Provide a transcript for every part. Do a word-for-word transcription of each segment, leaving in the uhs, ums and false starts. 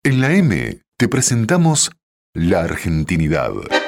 En la M te presentamos la argentinidad.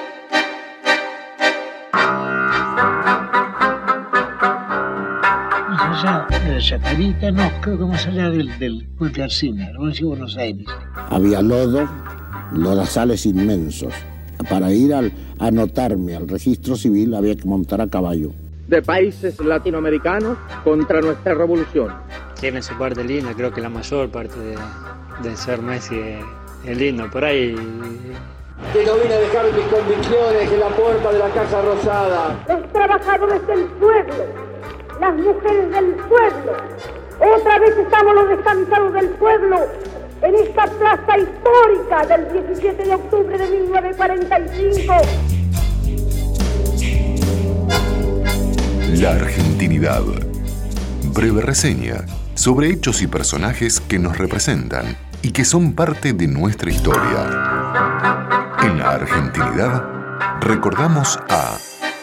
Más allá de la Chacarita, no, creo que más allá del, del Puente Arcina, la provincia de Buenos Aires. Había lodo, lodazales inmensos. Para ir al, a anotarme al registro civil había que montar a caballo. De países latinoamericanos contra nuestra revolución. Tiene su parte linda, creo que la mayor parte de, de ser Messi es, es lindo. Por ahí... Que no vine a dejar mis convicciones en la puerta de la Casa Rosada. Los trabajadores del pueblo, las mujeres del pueblo. Otra vez estamos los descansados del pueblo en esta plaza histórica del diecisiete de octubre de mil novecientos cuarenta y cinco. La argentinidad. Breve reseña sobre hechos y personajes que nos representan y que son parte de nuestra historia. En la argentinidad recordamos a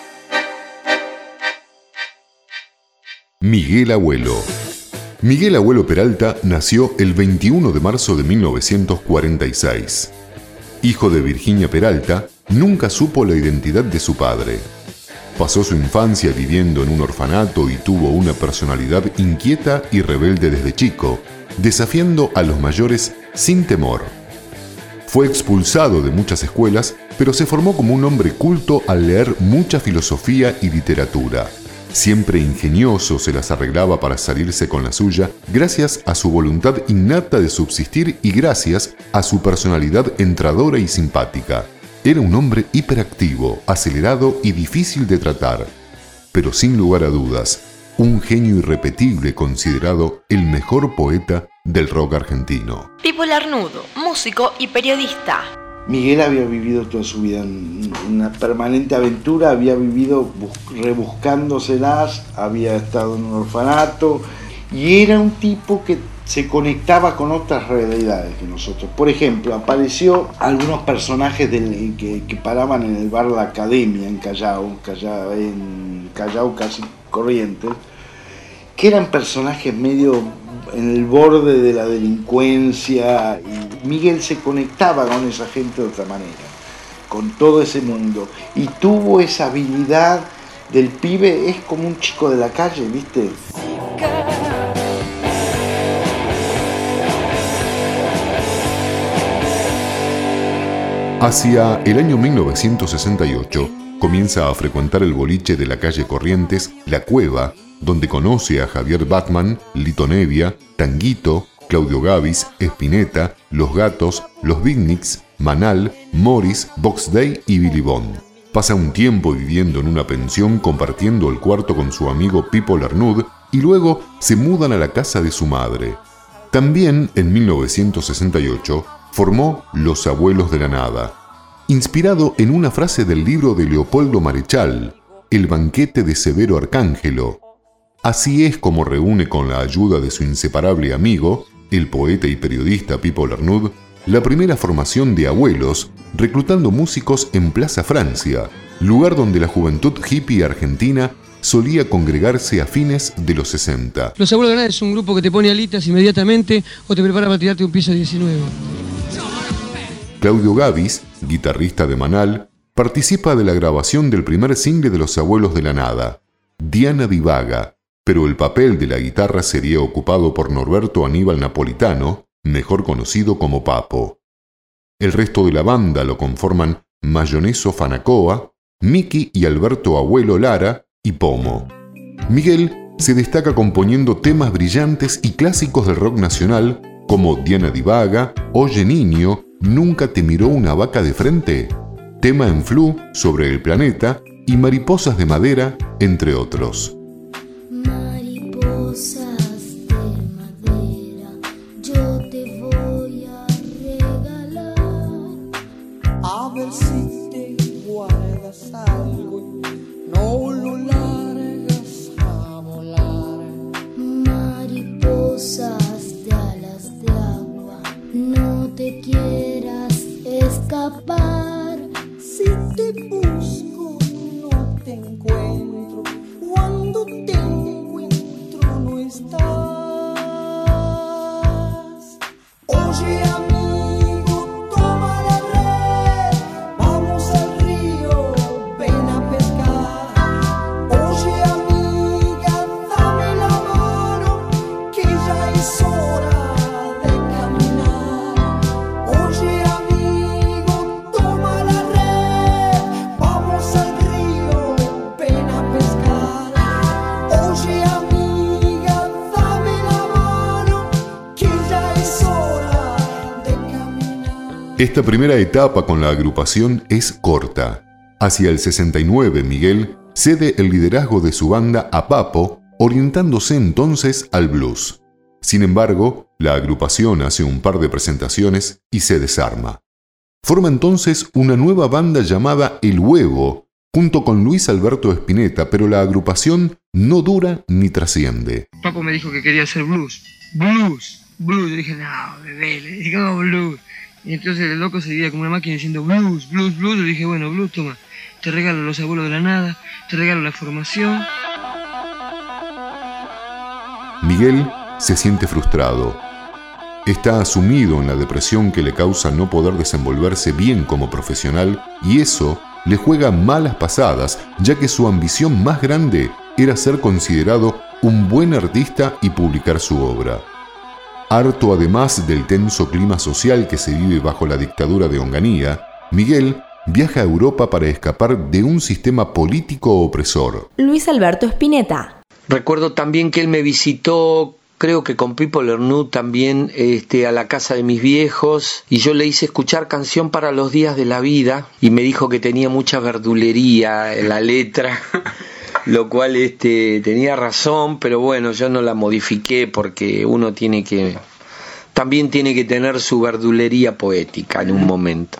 Miguel Abuelo. Miguel Abuelo Peralta nació el veintiuno de marzo de mil novecientos cuarenta y seis. Hijo de Virginia Peralta, nunca supo la identidad de su padre. Pasó su infancia viviendo en un orfanato y tuvo una personalidad inquieta y rebelde desde chico, desafiando a los mayores sin temor. Fue expulsado de muchas escuelas, pero se formó como un hombre culto al leer mucha filosofía y literatura. Siempre ingenioso se las arreglaba para salirse con la suya, gracias a su voluntad innata de subsistir y gracias a su personalidad entradora y simpática. Era un hombre hiperactivo, acelerado y difícil de tratar, pero sin lugar a dudas, un genio irrepetible considerado el mejor poeta del rock argentino. Pipo Larnudo, músico y periodista. Miguel había vivido toda su vida en una permanente aventura, había vivido rebuscándoselas, había estado en un orfanato y era un tipo que se conectaba con otras realidades que nosotros. Por ejemplo, apareció algunos personajes del, que, que paraban en el bar La Academia en Callao, Callao, en Callao casi Corrientes, que eran personajes medio en el borde de la delincuencia, y Miguel se conectaba con esa gente de otra manera, con todo ese mundo, y tuvo esa habilidad del pibe, es como un chico de la calle, ¿viste? Hacia el año mil novecientos sesenta y ocho, comienza a frecuentar el boliche de la calle Corrientes, La Cueva, donde conoce a Javier Bachman, Lito Nevia, Tanguito, Claudio Gavis, Spinetta, Los Gatos, Los Beatniks, Manal, Morris, Box Day y Billy Bond. Pasa un tiempo viviendo en una pensión compartiendo el cuarto con su amigo Pipo Larnud y luego se mudan a la casa de su madre. También en mil novecientos sesenta y ocho formó Los Abuelos de la Nada, inspirado en una frase del libro de Leopoldo Marechal, El banquete de Severo Arcángelo. Así es como reúne con la ayuda de su inseparable amigo, el poeta y periodista Pipo Larnud, la primera formación de abuelos, reclutando músicos en Plaza Francia, lugar donde la juventud hippie argentina solía congregarse a fines de los sesenta. Los Abuelos de la Nada es un grupo que te pone alitas inmediatamente o te prepara para tirarte un piso diecinueve. Claudio Gavis, guitarrista de Manal, participa de la grabación del primer single de Los Abuelos de la Nada, Diana Divaga, pero el papel de la guitarra sería ocupado por Norberto Aníbal Napolitano, mejor conocido como Papo. El resto de la banda lo conforman Mayoneso Fanacoa, Miki y Alberto Abuelo Lara y Pomo. Miguel se destaca componiendo temas brillantes y clásicos del rock nacional como Diana Divaga, Oye Niño, ¿Nunca te miró una vaca de frente?, tema en Flu, Sobre el planeta y Mariposas de madera, entre otros. Mariposas de madera, yo te voy a regalar. A ver si te guardas algo, no lo largas a volar. Mariposas de alas de agua, no te quieras escapar. Si te busco, no te encuentro. Cuando te encuentro, no estás. Oye, amor. Esta primera etapa con la agrupación es corta. Hacia el sesenta y nueve, Miguel cede el liderazgo de su banda a Papo, orientándose entonces al blues. Sin embargo, la agrupación hace un par de presentaciones y se desarma. Forma entonces una nueva banda llamada El Huevo, junto con Luis Alberto Spinetta, pero la agrupación no dura ni trasciende. Papo me dijo que quería hacer blues. Blues, blues. Yo dije, no, bebé, le dije, no, blues. Y entonces el loco se veía como una máquina diciendo blues, blues, blues. Yo dije, bueno, blues, toma. Te regalo Los Abuelos de la Nada, te regalo la formación. Miguel se siente frustrado. Está sumido en la depresión que le causa no poder desenvolverse bien como profesional y eso le juega malas pasadas, ya que su ambición más grande era ser considerado un buen artista y publicar su obra. Harto además del tenso clima social que se vive bajo la dictadura de Onganía, Miguel viaja a Europa para escapar de un sistema político opresor. Luis Alberto Spinetta. Recuerdo también que él me visitó, creo que con Pipo Lernout también, este, a la casa de mis viejos, y yo le hice escuchar Canción para los días de la vida, y me dijo que tenía mucha verdulería en la letra, lo cual este, tenía razón, pero bueno, yo no la modifiqué porque uno tiene que, también tiene que tener su verdulería poética en un momento.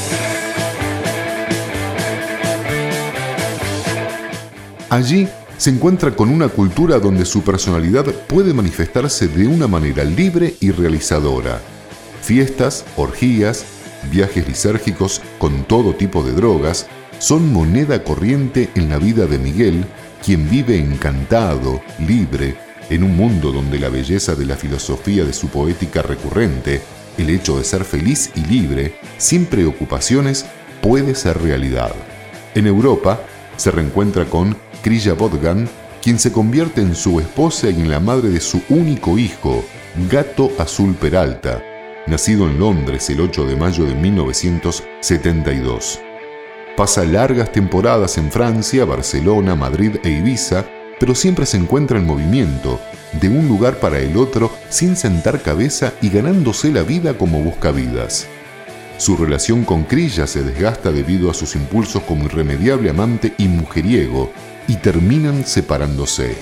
Allí se encuentra con una cultura donde su personalidad puede manifestarse de una manera libre y realizadora. Fiestas, orgías, viajes lisérgicos con todo tipo de drogas son moneda corriente en la vida de Miguel, quien vive encantado, libre, en un mundo donde la belleza de la filosofía de su poética recurrente, el hecho de ser feliz y libre, sin preocupaciones, puede ser realidad. En Europa, se reencuentra con Krilla Botgan, quien se convierte en su esposa y en la madre de su único hijo, Gato Azul Peralta, nacido en Londres el ocho de mayo de mil novecientos setenta y dos. Pasa largas temporadas en Francia, Barcelona, Madrid e Ibiza, pero siempre se encuentra en movimiento, de un lugar para el otro, sin sentar cabeza y ganándose la vida como buscavidas. Su relación con Krilla se desgasta debido a sus impulsos como irremediable amante y mujeriego, y terminan separándose.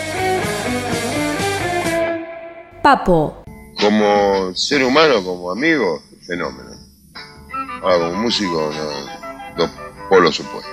Papo. Como ser humano, como amigo, fenómeno. Ahora, como músico, no, dos polos opuestos.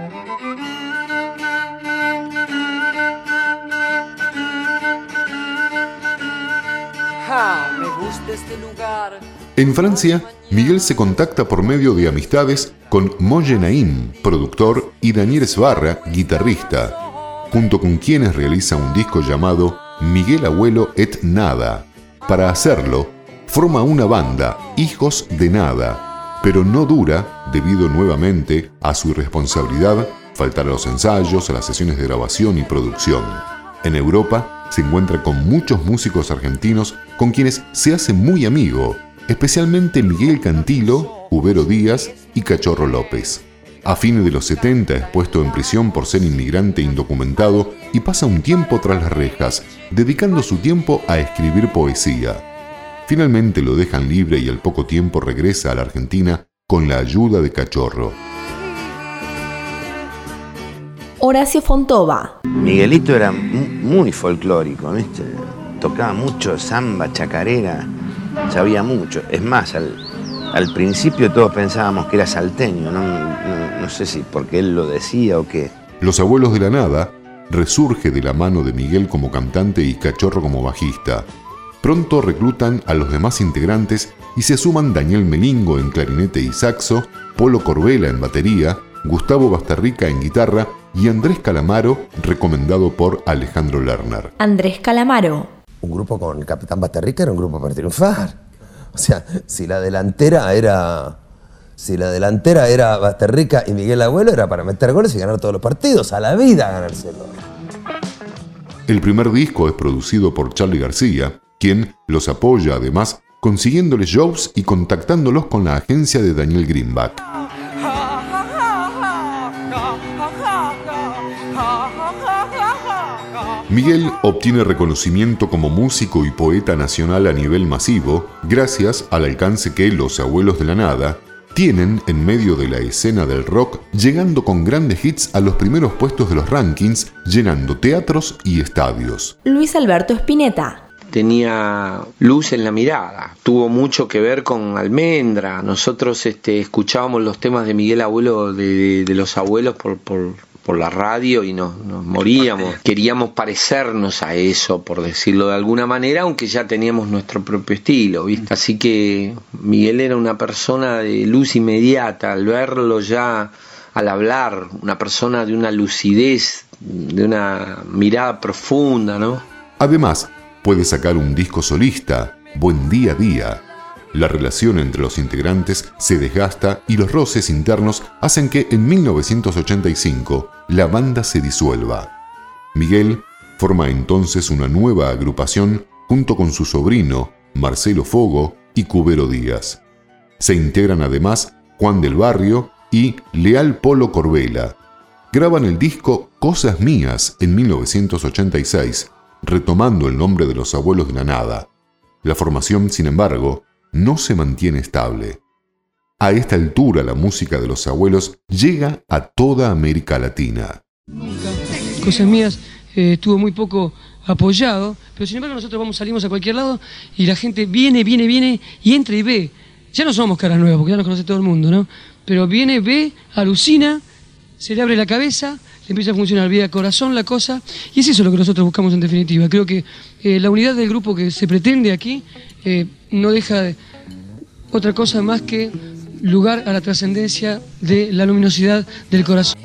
Ja, me gusta este lugar. En Francia, Miguel se contacta por medio de amistades con Moye Naim, productor, y Daniel Sbarra, guitarrista, junto con quienes realiza un disco llamado Miguel Abuelo et Nada. Para hacerlo, forma una banda, Hijos de Nada, pero no dura debido nuevamente a su irresponsabilidad, faltar a los ensayos, a las sesiones de grabación y producción. En Europa se encuentra con muchos músicos argentinos con quienes se hace muy amigo, especialmente Miguel Cantilo, Ubero Díaz y Cachorro López. A fines de los setenta es puesto en prisión por ser inmigrante indocumentado y pasa un tiempo tras las rejas, dedicando su tiempo a escribir poesía. Finalmente lo dejan libre y al poco tiempo regresa a la Argentina con la ayuda de Cachorro. Horacio Fontova. Miguelito era muy folclórico, ¿viste? Tocaba mucho samba, chacarera, sabía mucho. Es más, al, al principio todos pensábamos que era salteño, no, no, no sé si porque él lo decía o qué. Los Abuelos de la Nada resurge de la mano de Miguel como cantante y Cachorro como bajista. Pronto reclutan a los demás integrantes y se suman Daniel Melingo en clarinete y saxo, Polo Corbella en batería, Gustavo Bastarrica en guitarra y Andrés Calamaro, recomendado por Alejandro Lerner. Andrés Calamaro. Un grupo con el Capitán Bastarrica era un grupo para triunfar. O sea, si la delantera era, si la delantera era Bastarrica y Miguel Abuelo, era para meter goles y ganar todos los partidos, a la vida ganárselo. El primer disco es producido por Charly García, quien los apoya además consiguiéndoles shows y contactándolos con la agencia de Daniel Greenback. Miguel obtiene reconocimiento como músico y poeta nacional a nivel masivo gracias al alcance que Los Abuelos de la Nada tienen en medio de la escena del rock, llegando con grandes hits a los primeros puestos de los rankings, llenando teatros y estadios. Luis Alberto Spinetta. Tenía luz en la mirada, tuvo mucho que ver con Almendra. Nosotros este, escuchábamos los temas de Miguel Abuelo, de, de, de Los Abuelos por... por por la radio y nos, nos moríamos. Queríamos parecernos a eso, por decirlo de alguna manera, aunque ya teníamos nuestro propio estilo, ¿viste? Así que Miguel era una persona de luz inmediata, al verlo ya, al hablar, una persona de una lucidez, de una mirada profunda, ¿no? Además, puede sacar un disco solista, Buen Día a Día. La relación entre los integrantes se desgasta y los roces internos hacen que en mil novecientos ochenta y cinco la banda se disuelva. Miguel forma entonces una nueva agrupación junto con su sobrino, Marcelo Fogo y Cubero Díaz. Se integran además Juan del Barrio y Leal Polo Corbela. Graban el disco Cosas Mías en mil novecientos ochenta y seis, retomando el nombre de Los Abuelos de la Nada. La formación, sin embargo, no se mantiene estable. A esta altura la música de Los Abuelos llega a toda América Latina. Cosas Mías eh, estuvo muy poco apoyado, pero sin embargo nosotros vamos, salimos a cualquier lado y la gente viene, viene, viene y entra y ve. Ya no somos caras nuevas porque ya nos conoce todo el mundo, ¿no? Pero viene, ve, alucina, se le abre la cabeza, le empieza a funcionar vía corazón la cosa, y es eso lo que nosotros buscamos en definitiva. Creo que eh, la unidad del grupo que se pretende aquí eh, no deja de otra cosa más que lugar a la trascendencia de la luminosidad del corazón.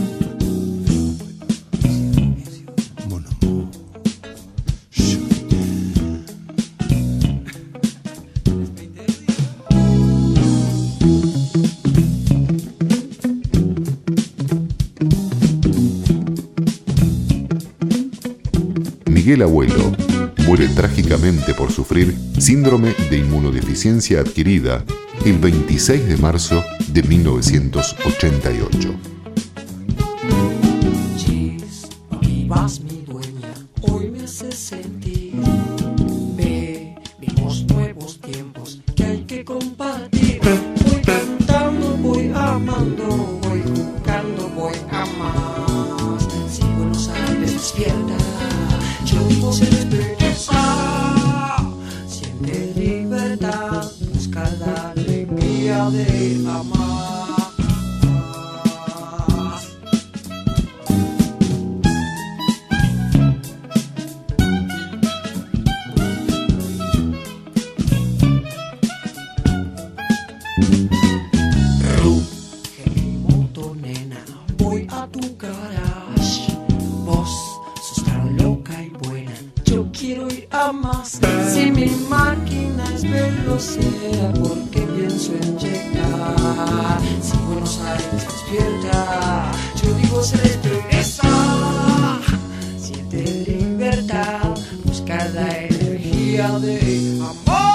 Miguel Abuelo muere trágicamente por sufrir síndrome de inmunodeficiencia adquirida el veintiséis de marzo de mil novecientos ochenta y ocho. Vivas mi dueña, hoy me hace sentir. Ve, vimos nuevos tiempos que hay que compartir. Voy cantando, voy amando, voy jugando, voy a más. Si Buenos Aires despierta, yo vivo se despierta. Siente libertad, busca la alegría de amar. Si mi máquina es velocera, porque pienso en llegar. Si Buenos Aires despierta, yo digo se despierta. Siente libertad, busca la energía de amor.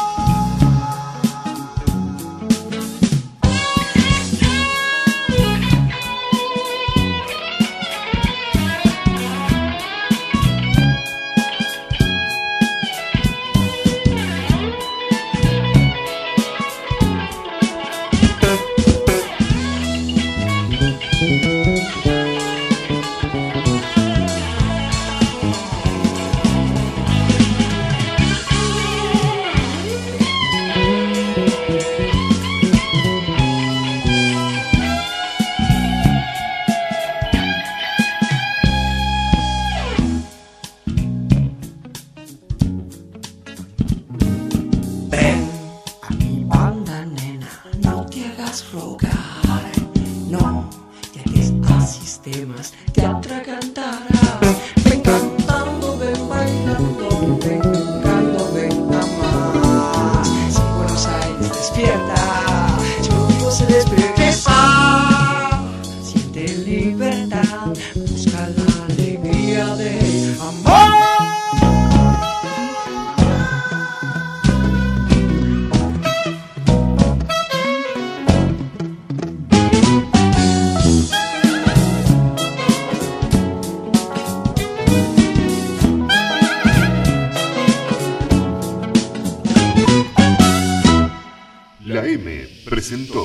Te atragantará. Ven cantando, ven bailando, ven jugando, ven a más. Si Buenos Aires despierta, yo digo se despierta. Siente libertad, busca la alegría de amor. presentó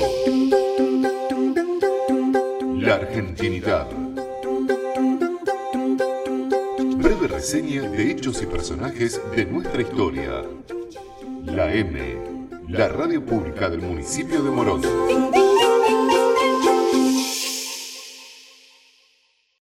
La Argentinidad. Breve reseña de hechos y personajes de nuestra historia. La M, la radio pública del municipio de Morón.